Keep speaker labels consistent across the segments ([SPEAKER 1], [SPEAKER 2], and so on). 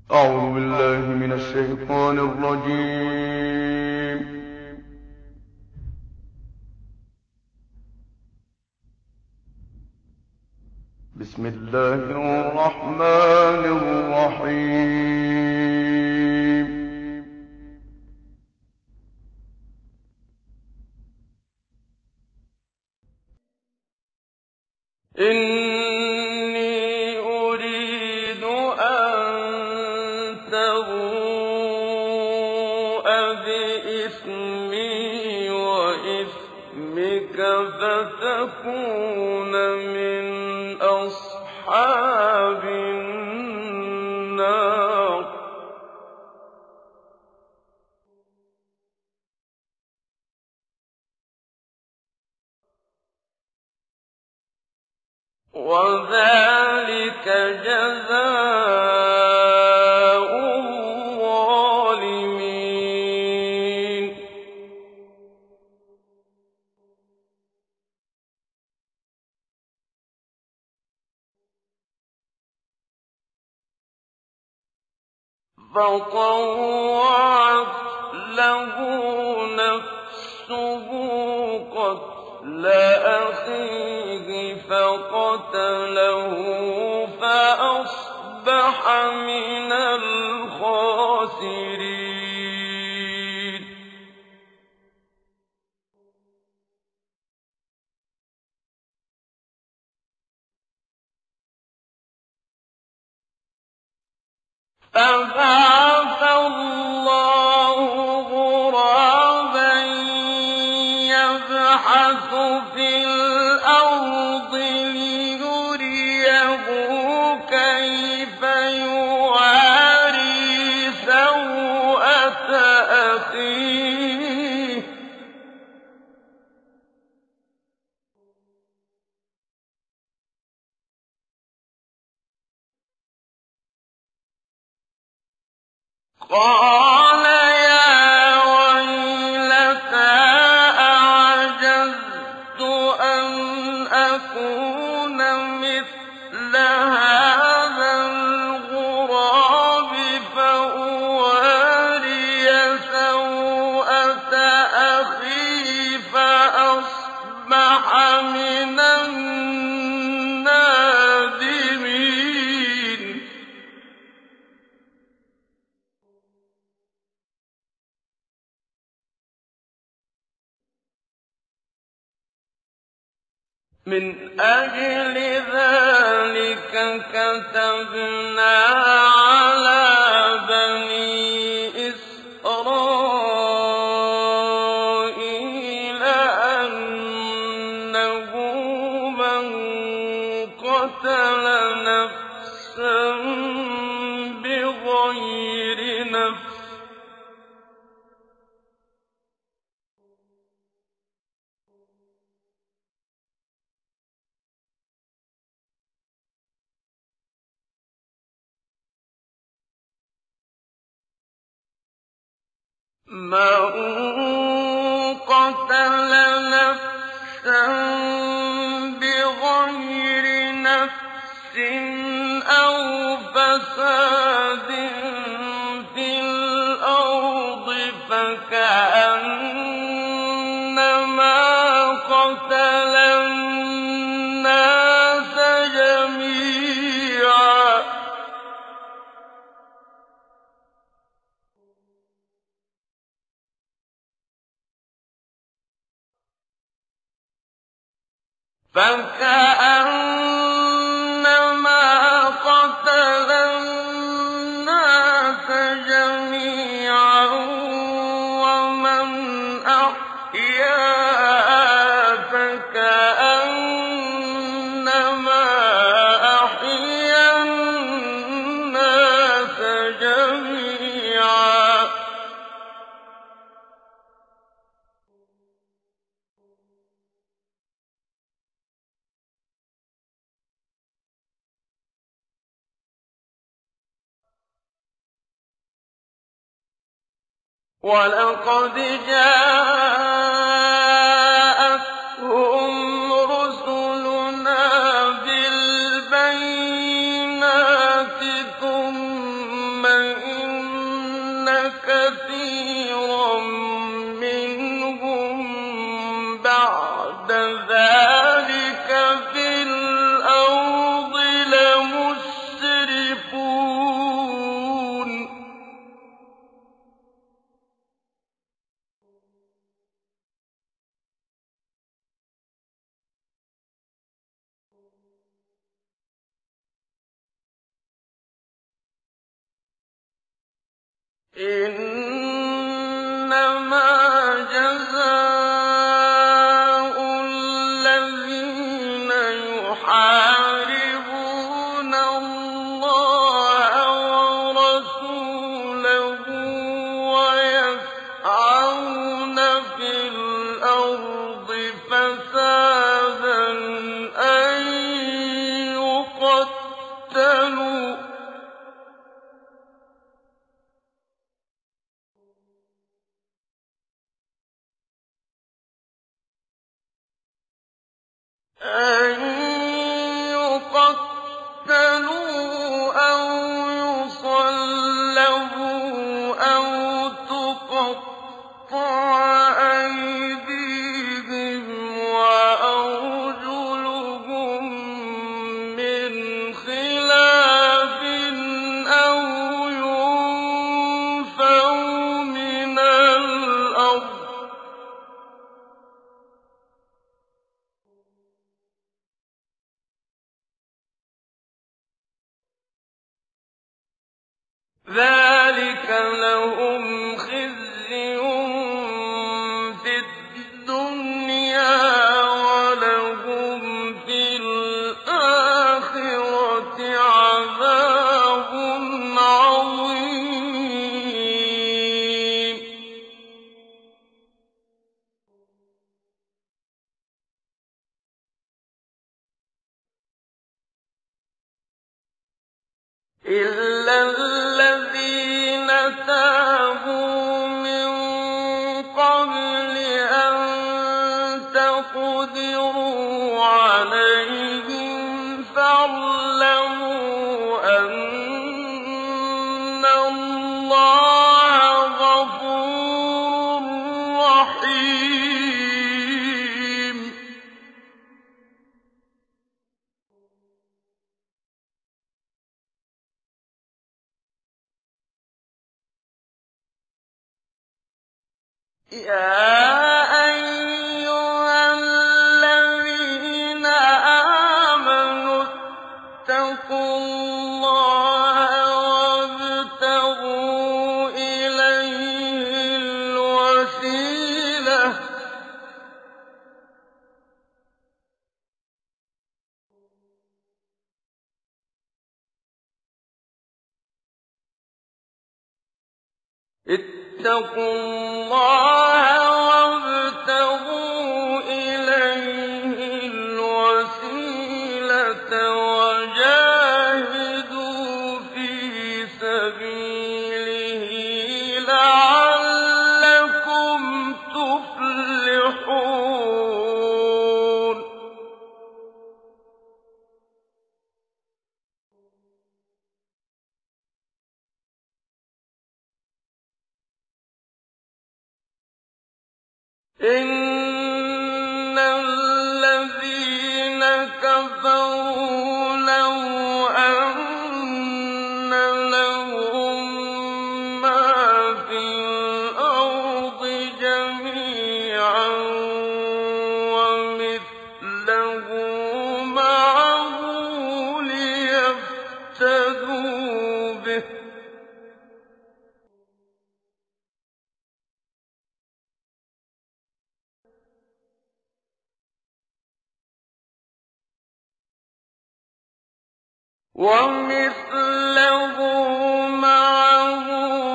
[SPEAKER 1] أعوذ بالله من الشيطان الرجيم. بسم الله الرحمن الرحيم. إني أريد أن تبوء بإثمي وإثمك فتكون من أصحاب النار. وذلك جزاء الظالمين. فطوعت له نفسه قتل أخيه فقتله فأصبح من الخاسرين. فبعث الله غرابا يبحث في الأرض ليريه كيف يواري سوءة أخيه. قال يا ويلتى أعجزت أن أكون مثل هذا الغراب فأواري سوءة أخي فأصبح من النادمين. من أجل ذلك كتبنا على بني إسرائيل أنه من قتل نفسا بغير نفس قتل نفسا بغير نفس أو فساد في الأرض فكأنما قتل الناس جميعا. فكأنما قتل الناس جميعا ومن أحياها فكأنما أحيا الناس جميعا. وَلَقَدْ جَاءَتْهُمْ رُسُلُنَا بِالْبَيِّنَاتِ ثُمَّ كَذَٰلِكَ فِي الْأَرْضِ لَمُسْرِفُونَ إِنَّمَا جَزَاءُ الَّذِينَ يُحَارِبُونَ اللَّهَ وَرَسُولَهُ وَيَسْعَوْنَ فِي الْأَرْضِ فَسَادًا أَن يُقَتَّلُوا أَوْ يُصَلَّبُوا أَوْ تُقَطَّعَ أَيْدِيهِمْ وَأَرْجُلُهُم مِّنْ خِلَافٍ أَوْ يُنفَوْا مِنَ الْأَرْضِ ۚ ذَٰلِكَ لَهُمْ خِزْيٌ فِي الدُّنْيَا ۖ وَلَهُمْ فِي الْآخِرَةِ عَذَابٌ عَظِيمٌ إِلَّا الَّذِينَ تَابُوا مِن قَبْلِ أَن تَقْدِرُوا عَلَيْهِمْ فَاعْلَمُوا أَنَّ اللَّهَ غَفُورٌ رَّحِيمٌ يَا أَيُّهَا الَّذِينَ آمَنُوا اتَّقُوا اللَّهَ وَابْتَغُوا إِلَيْهِ الْوَسِيلَةَ ۚ اتَّقُوا اللَّهَ وَابْتَغُوا إِلَيْهِ الْوَسِيلَةَ وَجَاهِدُوا فِي سَبِيلِهِ لَعَلَّكُمْ تُفْلِحُونَ إِنَّ الَّذِينَ كَفَرُوا لَوْ أَنَّ لَهُم مَّا فِي الْأَرْضِ جَمِيعًا وَمِثْلَهُ مَعَهُ لِيَفْتَدُوا بِهِ ۚ وَمِثْلَهُ مَعَهُ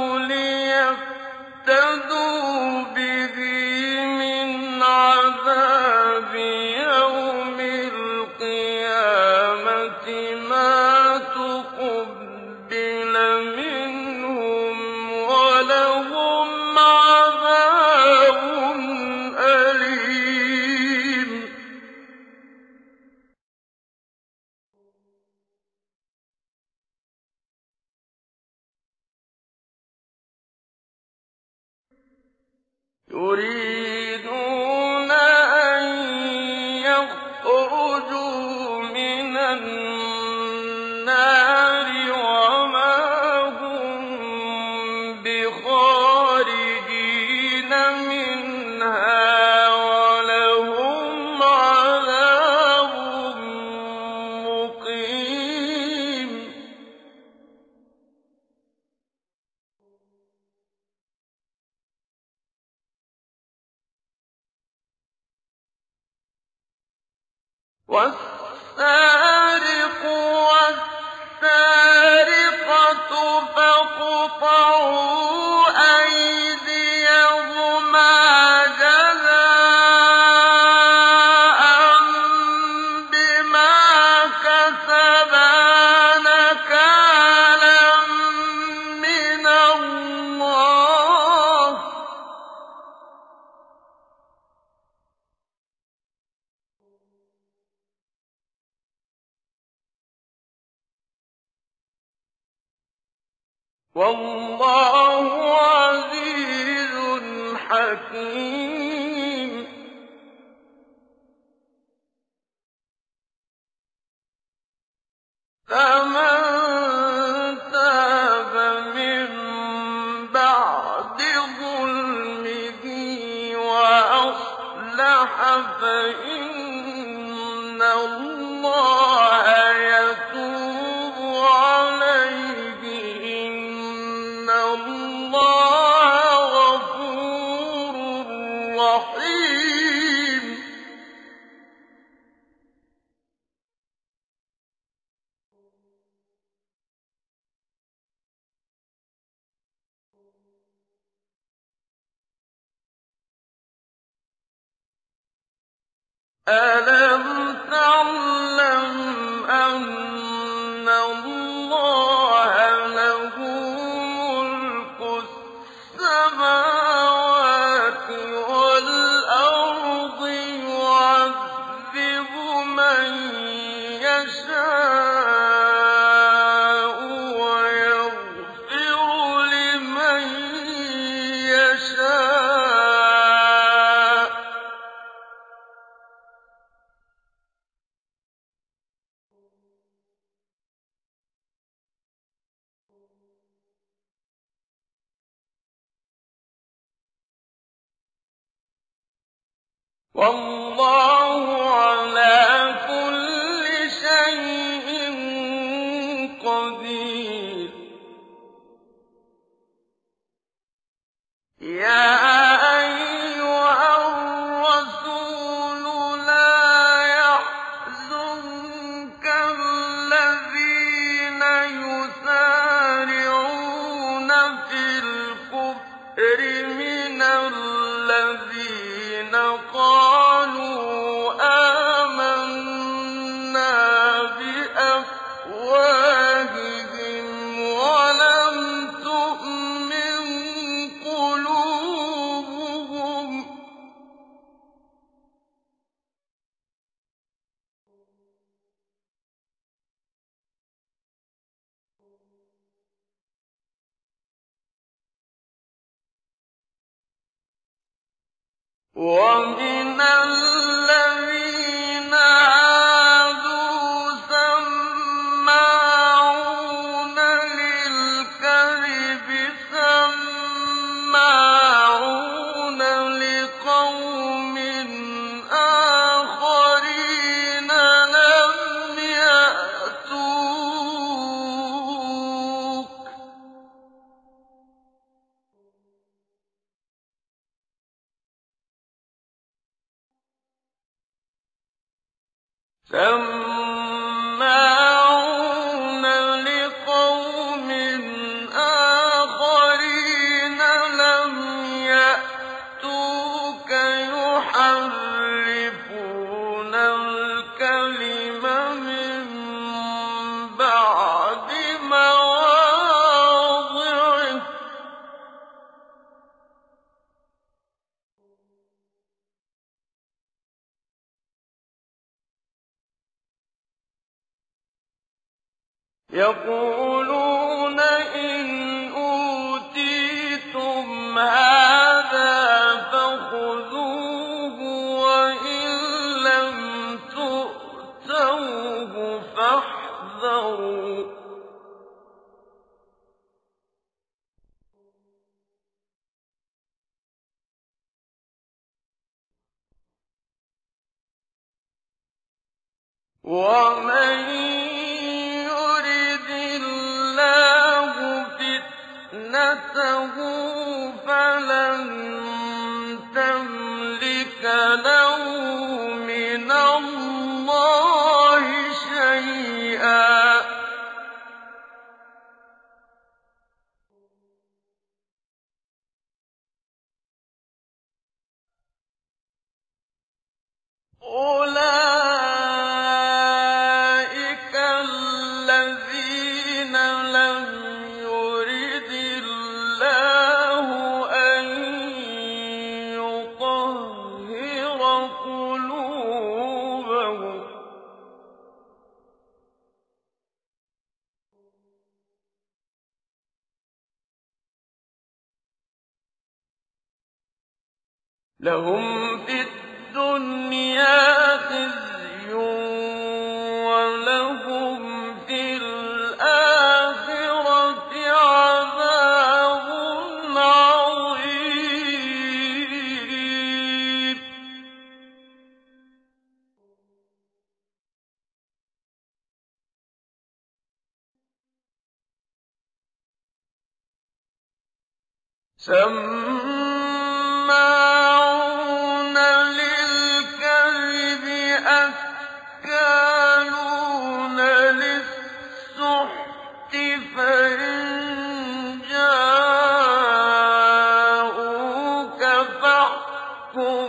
[SPEAKER 1] لِيَفْتَدُوا بِهِ مِنْ عَذَابِ يَوْمِ الْقِيَامَةِ مَا تُقُبِّلَ مِنْهُمْ وَلَهُمْ عَذَابٌ أَلِيمٌ يُرِيدُونَ أَن يخرجوا من النَّارِ وَمَا هُم بِخَارِجِينَ مِنْهَا وَلَهُمْ عَذَابٌ مُّقِيمٌ وَالسَّارِقُ وَالسَّارِقَةُ فَاقْطَعُوا أَيْدِيَهُمَا جَزَاءً بِمَا كَسَبَا نَكَالًا مِّنَ اللَّهِ ۗ وَاللَّهُ عَزِيزٌ حَكِيمٌ فَمَن تَابَ مِن بَعْدِ ظُلْمِهِ وَأَصْلَحَ فَإِنَّ اللَّهَ يَتُوبُ عَلَيْهِ ۗ إِنَّ اللَّهَ غَفُورٌ رَّحِيمٌ أَلَمْ تَعْلَمْ أَنَّ اللَّهَ لَهُ مُلْكُ السَّمَاوَاتِ وَالْأَرْضِ يُعَذِّبُ مَن يَشَاءُ وَيَغْفِرُ لِمَن يَشَاءُ ۗ وَاللَّهُ عَلَىٰ كُلِّ شَيْءٍ قَدِيرٌ يَا أَيُّهَا الرَّسُولُ لَا يَحْزُنكَ الَّذِينَ يُسَارِعُونَ فِي الْكُفْرِ مِنَ الَّذِينَ قَالُوا آمَنَّا بِأَفْوَاهِهِمْ وَلَمْ تُؤْمِن قُلُوبُهُمْ ۛ وَمِنَ الَّذِينَ هَادُوا سَمَّاعُونَ لِلْكَذِبِ سَمَّاعُونَ لِقَوْمٍ آخَرِينَ لَمْ يَأْتُوكَ ۖ سَمَّاعُونَ لِقَوْمٍ آخَرِينَ لَمْ يَأْتُوكَ يُحَرِّفُونَ الْكَلِمَ مِن بَعْدِ مَوَاضِعِهِ ۖ يَقُولُونَ إِنْ أُوتِيتُمْ هَٰذَا فَخُذُوهُ وَإِن لَّمْ فَاحْذَرُوا وَمَن يُرِدِ اللَّهُ فِتْنَتَهُ فَلَن تَمْلِكَ لَهُ مِنَ اللَّهِ شَيْئًا ۚ أُولَٰئِكَ الَّذِينَ لَمْ يُرِدِ اللَّهُ أَن يُطَهِّرَ قُلُوبَهُمْ ۚ لَهُمْ فِي الدُّنْيَا خِزْيٌ وَلَهُمْ فِي الْآخِرَةِ عَذَابٌ عَظِيمٌ سَمَّاعُونَ لِلْكَذِبِ أَكَّالُونَ لِلسُّحْتِ فَإِن جَاءُوكَ فَاحْكُم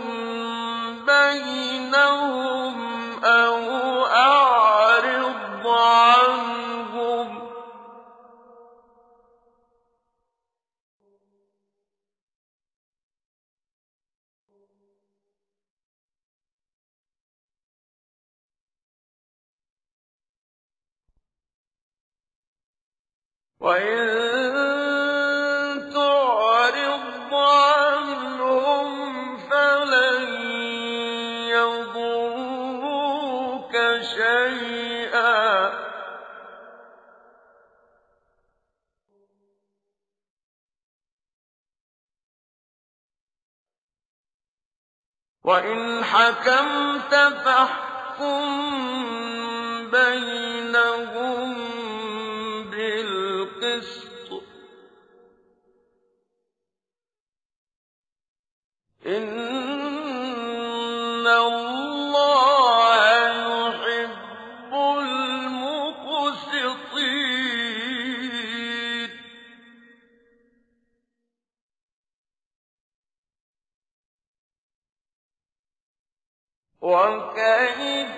[SPEAKER 1] بَيْنَهُمْ أَوْ أَعْرِضْ عَنْهُمْ ۖ وَإِن تُعْرِضْ عَنْهُمْ فَلَن يَضُرُّوكَ شَيْئًا ۖ وَإِنْ حَكَمْتَ فَاحْكُم بَيْنَهُم بِالْقِسْطِ ۚ إِنَّ اللَّهَ يُحِبُّ الْمُقْسِطِينَ وَكَيْفَ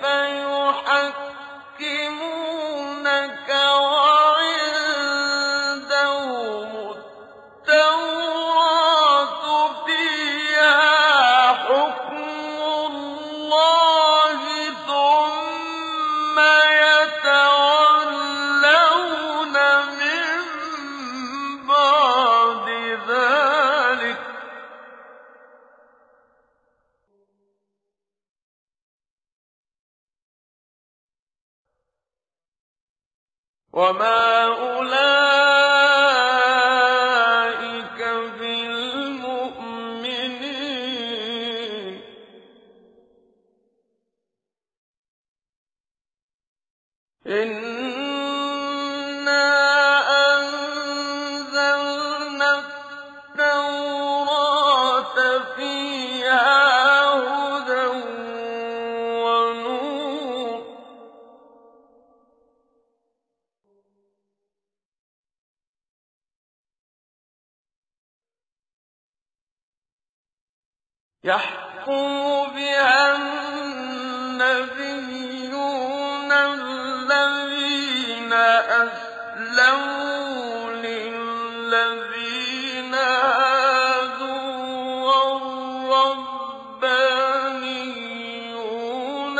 [SPEAKER 1] يُحَكِّمُونَكَ وَعِندَهُمُ التَّوْرَاةُ فِيهَا حُكْمُ اللَّهِ ثُمَّ يَتَوَلَّوْنَ مِن بَعْدِ ذَٰلِكَ ۚ وَمَا أُولَٰئِكَ بِالْمُؤْمِنِينَ إِنَّا أَنزَلْنَا التَّوْرَاةَ فِيهَا هُدًى وَنُورٌ ۚ يَحْكُمُ بِهَا النَّبِيُّونَ الَّذِينَ أَسْلَمُوا لِلَّذِينَ هَادُوا وَالرَّبَّانِيُّونَ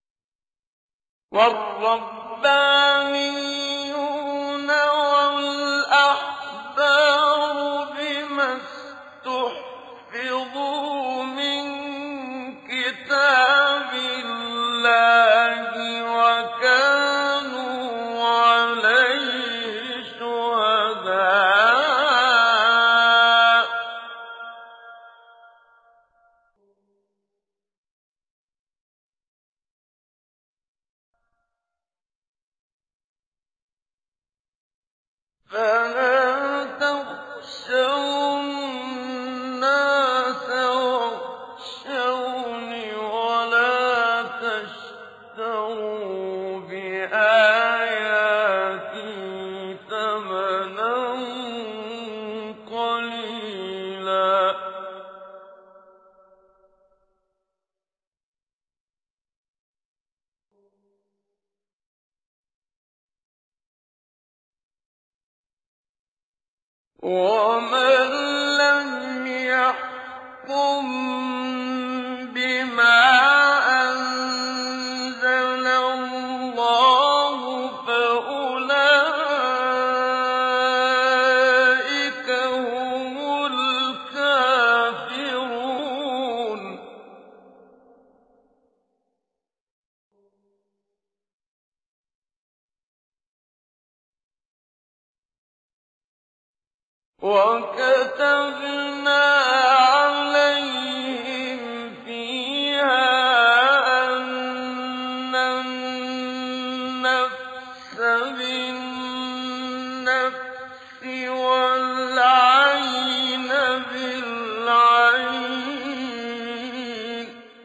[SPEAKER 1] وَالْأَحْبَارِ فَلَا تَخْشَوُا النَّاسَ وَاخْشَوْنِ وَلَا تَشْتَرُوا بِآيَاتِي ثَمَنًا قَلِيلًا ۚ وَمَن لَّمْ يَحْكُم بِمَا أَنزَلَ اللَّهُ فَأُولَٰئِكَ هُمُ الْكَافِرُونَ وَكَتَبْنَا عَلَيْهِمْ فِيهَا أَنَّ النَّفْسَ بِالنَّفْسِ وَالْعَيْنَ بِالْعَيْنِ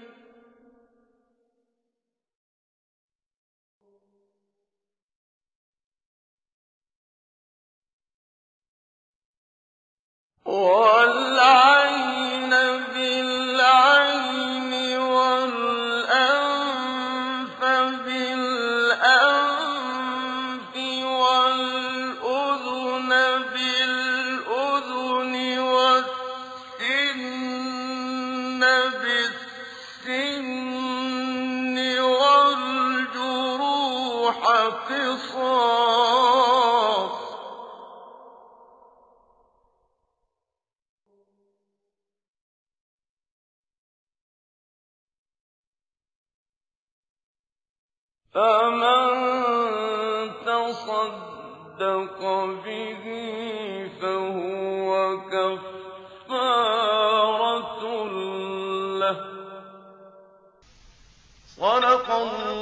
[SPEAKER 1] وَالْعَيْنَ بِالْعَيْنِ وَالْأَنفَ بِالْأَنفِ وَالْأُذُنَ بِالْأُذُنِ وَالسِّنَّ بِالسِّنِّ وَالْجُرُوحَ قِصَاصٌ ۚ فَمَن تَصَدَّقَ بِهِ فَهُوَ كَفَّارَةٌ لَّهُ ۚ صَدَقَ اللَّهُ